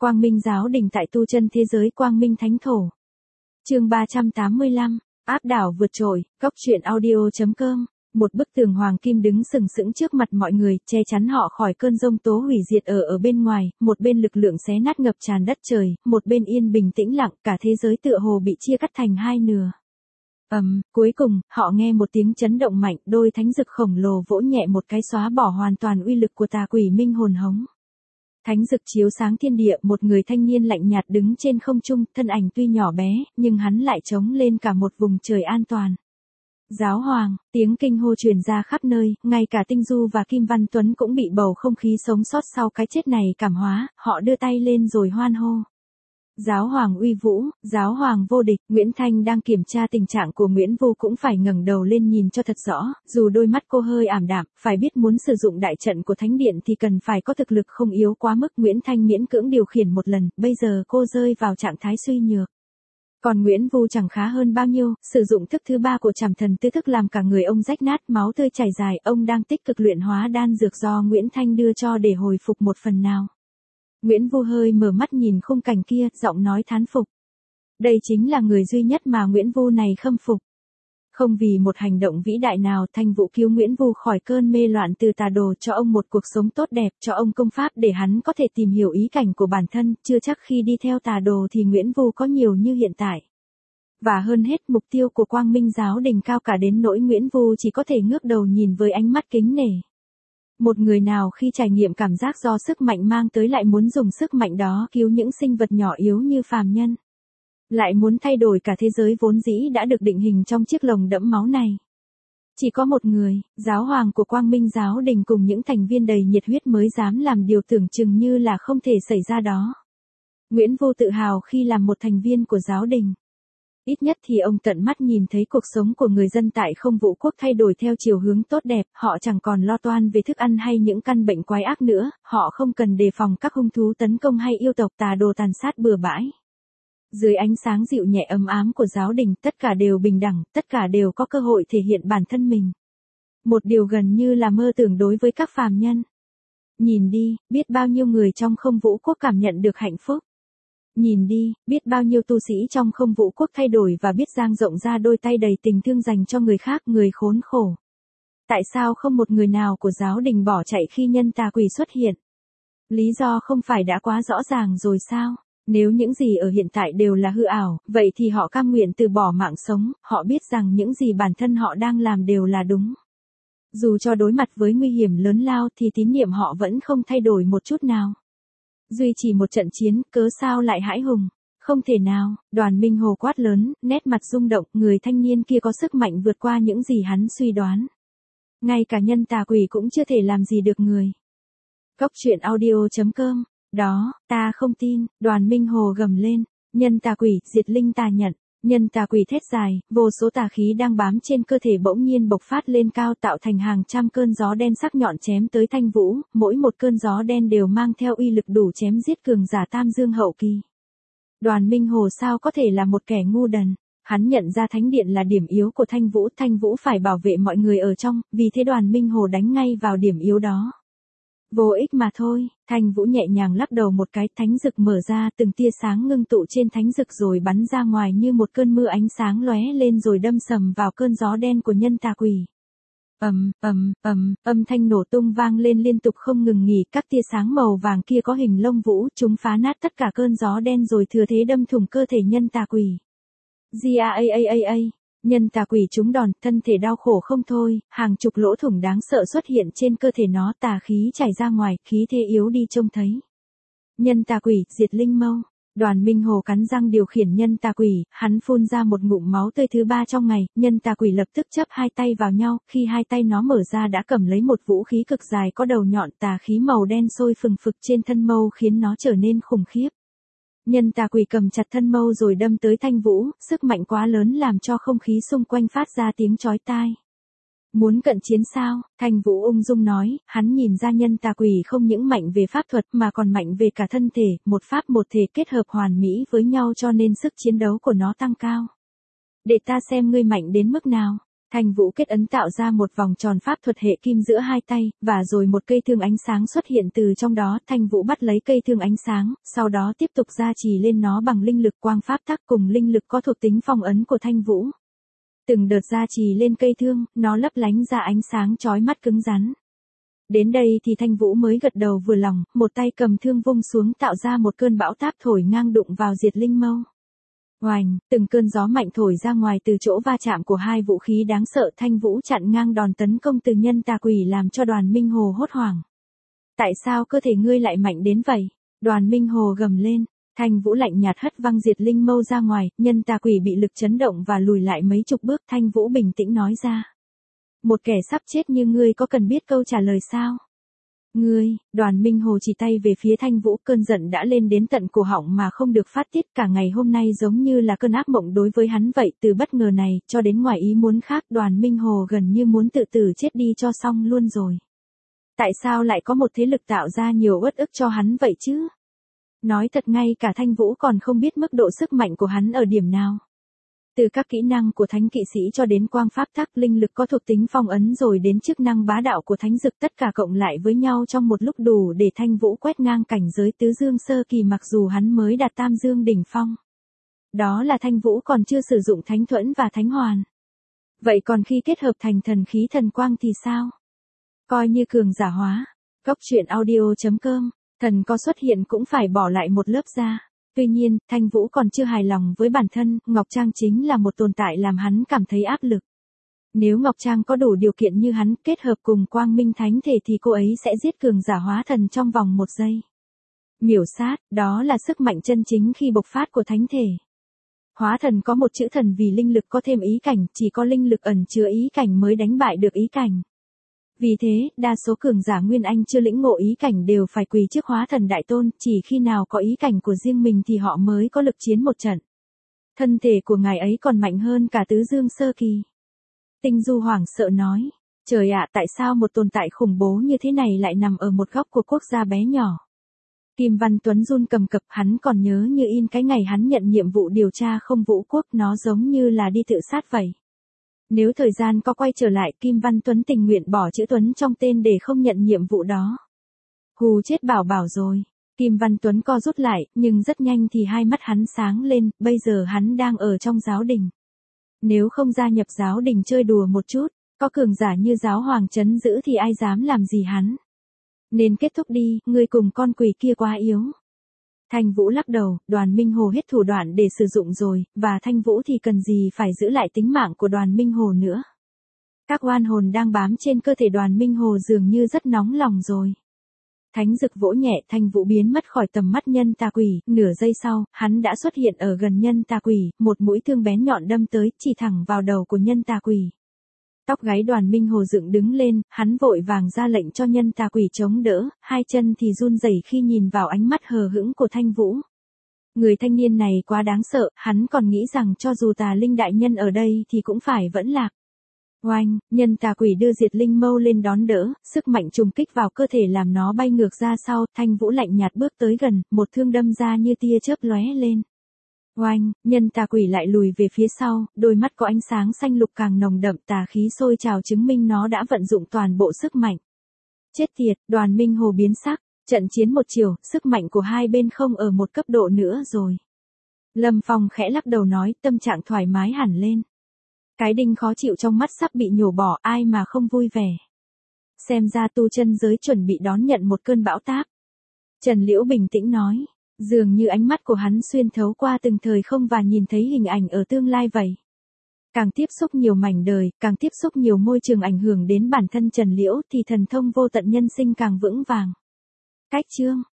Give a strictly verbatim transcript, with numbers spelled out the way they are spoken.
Quang Minh Giáo Đình tại tu chân thế giới Quang Minh Thánh Thổ. Chương ba trăm tám mươi lăm, áp đảo vượt trội, góc truyện audio.com. Một bức tường hoàng kim đứng sừng sững trước mặt mọi người, che chắn họ khỏi cơn giông tố hủy diệt ở ở bên ngoài, một bên lực lượng xé nát ngập tràn đất trời, một bên yên bình tĩnh lặng, cả thế giới tựa hồ bị chia cắt thành hai nửa. Ầm, um, cuối cùng, họ nghe một tiếng chấn động mạnh, đôi thánh dực khổng lồ vỗ nhẹ một cái xóa bỏ hoàn toàn uy lực của tà quỷ minh hồn hống. Thánh dực chiếu sáng thiên địa, một người thanh niên lạnh nhạt đứng trên không trung, thân ảnh tuy nhỏ bé, nhưng hắn lại trống lên cả một vùng trời an toàn. Giáo hoàng, tiếng kinh hô truyền ra khắp nơi, ngay cả Tinh Du và Kim Văn Tuấn cũng bị bầu không khí sống sót sau cái chết này cảm hóa, họ đưa tay lên rồi hoan hô. Giáo hoàng uy vũ, giáo hoàng vô địch. Nguyễn Thanh đang kiểm tra tình trạng của Nguyễn Vu cũng phải ngẩng đầu lên nhìn cho thật rõ, dù đôi mắt cô hơi ảm đạm, phải biết muốn sử dụng đại trận của thánh điện thì cần phải có thực lực không yếu quá mức. Nguyễn Thanh miễn cưỡng điều khiển một lần, bây giờ cô rơi vào trạng thái suy nhược. Còn Nguyễn Vu chẳng khá hơn bao nhiêu, sử dụng thức thứ ba của Trảm Thần Tư Thức làm cả người ông rách nát, máu tươi chảy dài, ông đang tích cực luyện hóa đan dược do Nguyễn Thanh đưa cho để hồi phục một phần nào. Nguyễn Vu hơi mở mắt nhìn khung cảnh kia, giọng nói thán phục. Đây chính là người duy nhất mà Nguyễn Vu này khâm phục. Không vì một hành động vĩ đại nào, Thanh Vũ cứu Nguyễn Vu khỏi cơn mê loạn từ tà đồ, cho ông một cuộc sống tốt đẹp, cho ông công pháp để hắn có thể tìm hiểu ý cảnh của bản thân, chưa chắc khi đi theo tà đồ thì Nguyễn Vu có nhiều như hiện tại. Và hơn hết, mục tiêu của Quang Minh Giáo Đình cao cả đến nỗi Nguyễn Vu chỉ có thể ngước đầu nhìn với ánh mắt kính nể. Một người nào khi trải nghiệm cảm giác do sức mạnh mang tới lại muốn dùng sức mạnh đó cứu những sinh vật nhỏ yếu như phàm nhân. Lại muốn thay đổi cả thế giới vốn dĩ đã được định hình trong chiếc lồng đẫm máu này. Chỉ có một người, giáo hoàng của Quang Minh Giáo Đình cùng những thành viên đầy nhiệt huyết mới dám làm điều tưởng chừng như là không thể xảy ra đó. Nguyễn Vu tự hào khi làm một thành viên của giáo đình. Ít nhất thì ông tận mắt nhìn thấy cuộc sống của người dân tại Không Vũ Quốc thay đổi theo chiều hướng tốt đẹp, họ chẳng còn lo toan về thức ăn hay những căn bệnh quái ác nữa, họ không cần đề phòng các hung thú tấn công hay yêu tộc tà đồ tàn sát bừa bãi. Dưới ánh sáng dịu nhẹ ấm ám của giáo đình, tất cả đều bình đẳng, tất cả đều có cơ hội thể hiện bản thân mình. Một điều gần như là mơ tưởng đối với các phàm nhân. Nhìn đi, biết bao nhiêu người trong Không Vũ Quốc cảm nhận được hạnh phúc. Nhìn đi, biết bao nhiêu tu sĩ trong Không Vũ Quốc thay đổi và biết dang rộng ra đôi tay đầy tình thương dành cho người khác, người khốn khổ. Tại sao không một người nào của giáo đình bỏ chạy khi nhân tà quỷ xuất hiện? Lý do không phải đã quá rõ ràng rồi sao? Nếu những gì ở hiện tại đều là hư ảo, vậy thì họ cam nguyện từ bỏ mạng sống, họ biết rằng những gì bản thân họ đang làm đều là đúng. Dù cho đối mặt với nguy hiểm lớn lao thì tín niệm họ vẫn không thay đổi một chút nào. Duy trì một trận chiến, cớ sao lại hãi hùng? Không thể nào. Đoàn Minh Hồ quát lớn, nét mặt rung động, người thanh niên kia có sức mạnh vượt qua những gì hắn suy đoán. Ngay cả nhân tà quỷ cũng chưa thể làm gì được người. Góc truyện audio.com. Đó, ta không tin. Đoàn Minh Hồ gầm lên. Nhân tà quỷ, diệt linh tà nhận. Nhân tà quỷ thét dài, vô số tà khí đang bám trên cơ thể bỗng nhiên bộc phát lên cao, tạo thành hàng trăm cơn gió đen sắc nhọn chém tới Thanh Vũ, mỗi một cơn gió đen đều mang theo uy lực đủ chém giết cường giả Tam Dương hậu kỳ. Đoàn Minh Hồ sao có thể là một kẻ ngu đần? Hắn nhận ra thánh điện là điểm yếu của Thanh Vũ, Thanh Vũ phải bảo vệ mọi người ở trong, vì thế Đoàn Minh Hồ đánh ngay vào điểm yếu đó. Vô ích mà thôi. Thanh Vũ nhẹ nhàng lắc đầu một cái, thánh dực mở ra, từng tia sáng ngưng tụ trên thánh dực rồi bắn ra ngoài như một cơn mưa ánh sáng lóe lên rồi đâm sầm vào cơn gió đen của nhân tà quỷ. Ầm, ầm, ầm, âm thanh nổ tung vang lên liên tục không ngừng nghỉ, các tia sáng màu vàng kia có hình lông vũ, chúng phá nát tất cả cơn gió đen rồi thừa thế đâm thủng cơ thể nhân tà quỷ. Gia a a a a. Nhân tà quỷ trúng đòn, thân thể đau khổ không thôi, hàng chục lỗ thủng đáng sợ xuất hiện trên cơ thể nó, tà khí chảy ra ngoài, khí thế yếu đi trông thấy. Nhân tà quỷ, diệt linh mâu. Đoàn Minh Hồ cắn răng điều khiển nhân tà quỷ, hắn phun ra một ngụm máu tươi thứ ba trong ngày, nhân tà quỷ lập tức chấp hai tay vào nhau, khi hai tay nó mở ra đã cầm lấy một vũ khí cực dài có đầu nhọn, tà khí màu đen sôi phừng phực trên thân mâu khiến nó trở nên khủng khiếp. Nhân tà quỷ cầm chặt thân mâu rồi đâm tới Thanh Vũ, sức mạnh quá lớn làm cho không khí xung quanh phát ra tiếng chói tai. Muốn cận chiến sao? Thanh Vũ ung dung nói, hắn nhìn ra nhân tà quỷ không những mạnh về pháp thuật mà còn mạnh về cả thân thể, một pháp một thể kết hợp hoàn mỹ với nhau cho nên sức chiến đấu của nó tăng cao. Để ta xem ngươi mạnh đến mức nào. Thanh Vũ kết ấn tạo ra một vòng tròn pháp thuật hệ kim giữa hai tay, và rồi một cây thương ánh sáng xuất hiện từ trong đó. Thanh Vũ bắt lấy cây thương ánh sáng, sau đó tiếp tục gia trì lên nó bằng linh lực quang pháp tắc cùng linh lực có thuộc tính phong ấn của Thanh Vũ. Từng đợt gia trì lên cây thương, nó lấp lánh ra ánh sáng chói mắt cứng rắn. Đến đây thì Thanh Vũ mới gật đầu vừa lòng, một tay cầm thương vung xuống tạo ra một cơn bão táp thổi ngang đụng vào Diệt Linh Mâu. Oành, từng cơn gió mạnh thổi ra ngoài từ chỗ va chạm của hai vũ khí đáng sợ. Thanh Vũ chặn ngang đòn tấn công từ nhân tà quỷ làm cho Đoàn Minh Hồ hốt hoảng. Tại sao cơ thể ngươi lại mạnh đến vậy? Đoàn Minh Hồ gầm lên. Thanh Vũ lạnh nhạt hất văng Diệt Linh Mâu ra ngoài, nhân tà quỷ bị lực chấn động và lùi lại mấy chục bước. Thanh Vũ bình tĩnh nói ra. Một kẻ sắp chết như ngươi có cần biết câu trả lời sao? Ngươi, Đoàn Minh Hồ chỉ tay về phía Thanh Vũ, cơn giận đã lên đến tận cổ họng mà không được phát tiết, cả ngày hôm nay giống như là cơn ác mộng đối với hắn vậy. Từ bất ngờ này, cho đến ngoài ý muốn khác, Đoàn Minh Hồ gần như muốn tự tử chết đi cho xong luôn rồi. Tại sao lại có một thế lực tạo ra nhiều uất ức cho hắn vậy chứ? Nói thật ngay cả Thanh Vũ còn không biết mức độ sức mạnh của hắn ở điểm nào. Từ các kỹ năng của thánh kỵ sĩ cho đến quang pháp tắc, linh lực có thuộc tính phong ấn rồi đến chức năng bá đạo của thánh dực, tất cả cộng lại với nhau trong một lúc đủ để Thanh Vũ quét ngang cảnh giới tứ dương sơ kỳ mặc dù hắn mới đạt tam dương đỉnh phong. Đó là Thanh Vũ còn chưa sử dụng thánh thuẫn và thánh hoàn. Vậy còn khi kết hợp thành thần khí thần quang thì sao? Coi như cường giả hóa. Góc truyện audio chấm com, thần có xuất hiện cũng phải bỏ lại một lớp da. Tuy nhiên, Thanh Vũ còn chưa hài lòng với bản thân, Ngọc Trang chính là một tồn tại làm hắn cảm thấy áp lực. Nếu Ngọc Trang có đủ điều kiện như hắn, kết hợp cùng Quang Minh Thánh Thể thì cô ấy sẽ giết cường giả hóa thần trong vòng một giây. Miểu sát, đó là sức mạnh chân chính khi bộc phát của Thánh Thể. Hóa thần có một chữ thần vì linh lực có thêm ý cảnh, chỉ có linh lực ẩn chứa ý cảnh mới đánh bại được ý cảnh. Vì thế, đa số cường giả Nguyên Anh chưa lĩnh ngộ ý cảnh đều phải quỳ trước hóa thần đại tôn, chỉ khi nào có ý cảnh của riêng mình thì họ mới có lực chiến một trận. Thân thể của ngài ấy còn mạnh hơn cả tứ dương sơ kỳ. Tinh Du hoảng sợ nói, trời ạ, tại sao một tồn tại khủng bố như thế này lại nằm ở một góc của quốc gia bé nhỏ. Kim Văn Tuấn run cầm cập, hắn còn nhớ như in cái ngày hắn nhận nhiệm vụ điều tra không vũ quốc, nó giống như là đi tự sát vậy. Nếu thời gian có quay trở lại, Kim Văn Tuấn tình nguyện bỏ chữ Tuấn trong tên để không nhận nhiệm vụ đó. Hù chết bảo bảo rồi. Kim Văn Tuấn co rút lại, nhưng rất nhanh thì hai mắt hắn sáng lên, bây giờ hắn đang ở trong giáo đình. Nếu không gia nhập giáo đình chơi đùa một chút, có cường giả như giáo hoàng trấn giữ thì ai dám làm gì hắn. Nên kết thúc đi, ngươi cùng con quỷ kia quá yếu. Thanh Vũ lắc đầu, Đoàn Minh Hồ hết thủ đoạn để sử dụng rồi, và Thanh Vũ thì cần gì phải giữ lại tính mạng của Đoàn Minh Hồ nữa. Các oan hồn đang bám trên cơ thể Đoàn Minh Hồ dường như rất nóng lòng rồi. Thánh dực vỗ nhẹ, Thanh Vũ biến mất khỏi tầm mắt nhân tà quỷ, nửa giây sau, hắn đã xuất hiện ở gần nhân tà quỷ, một mũi thương bén nhọn đâm tới, chỉ thẳng vào đầu của nhân tà quỷ. Tóc gáy Đoàn Minh Hồ dựng đứng lên, hắn vội vàng ra lệnh cho nhân tà quỷ chống đỡ, hai chân thì run rẩy khi nhìn vào ánh mắt hờ hững của Thanh Vũ. Người thanh niên này quá đáng sợ, hắn còn nghĩ rằng cho dù tà linh đại nhân ở đây thì cũng phải vẫn lạc. Oanh, nhân tà quỷ đưa Diệt Linh Mâu lên đón đỡ, sức mạnh trùng kích vào cơ thể làm nó bay ngược ra sau, Thanh Vũ lạnh nhạt bước tới gần, một thương đâm ra như tia chớp lóe lên. Oanh, nhân tà quỷ lại lùi về phía sau, đôi mắt có ánh sáng xanh lục càng nồng đậm, tà khí sôi trào chứng minh nó đã vận dụng toàn bộ sức mạnh. Chết tiệt, Đoàn Minh Hồ biến sắc, trận chiến một chiều, sức mạnh của hai bên không ở một cấp độ nữa rồi. Lâm Phong khẽ lắc đầu nói, tâm trạng thoải mái hẳn lên. Cái đinh khó chịu trong mắt sắp bị nhổ bỏ, ai mà không vui vẻ. Xem ra tu chân giới chuẩn bị đón nhận một cơn bão táp. Trần Liễu bình tĩnh nói. Dường như ánh mắt của hắn xuyên thấu qua từng thời không và nhìn thấy hình ảnh ở tương lai vậy. Càng tiếp xúc nhiều mảnh đời, càng tiếp xúc nhiều môi trường ảnh hưởng đến bản thân Trần Liễu thì thần thông vô tận nhân sinh càng vững vàng. Cách chương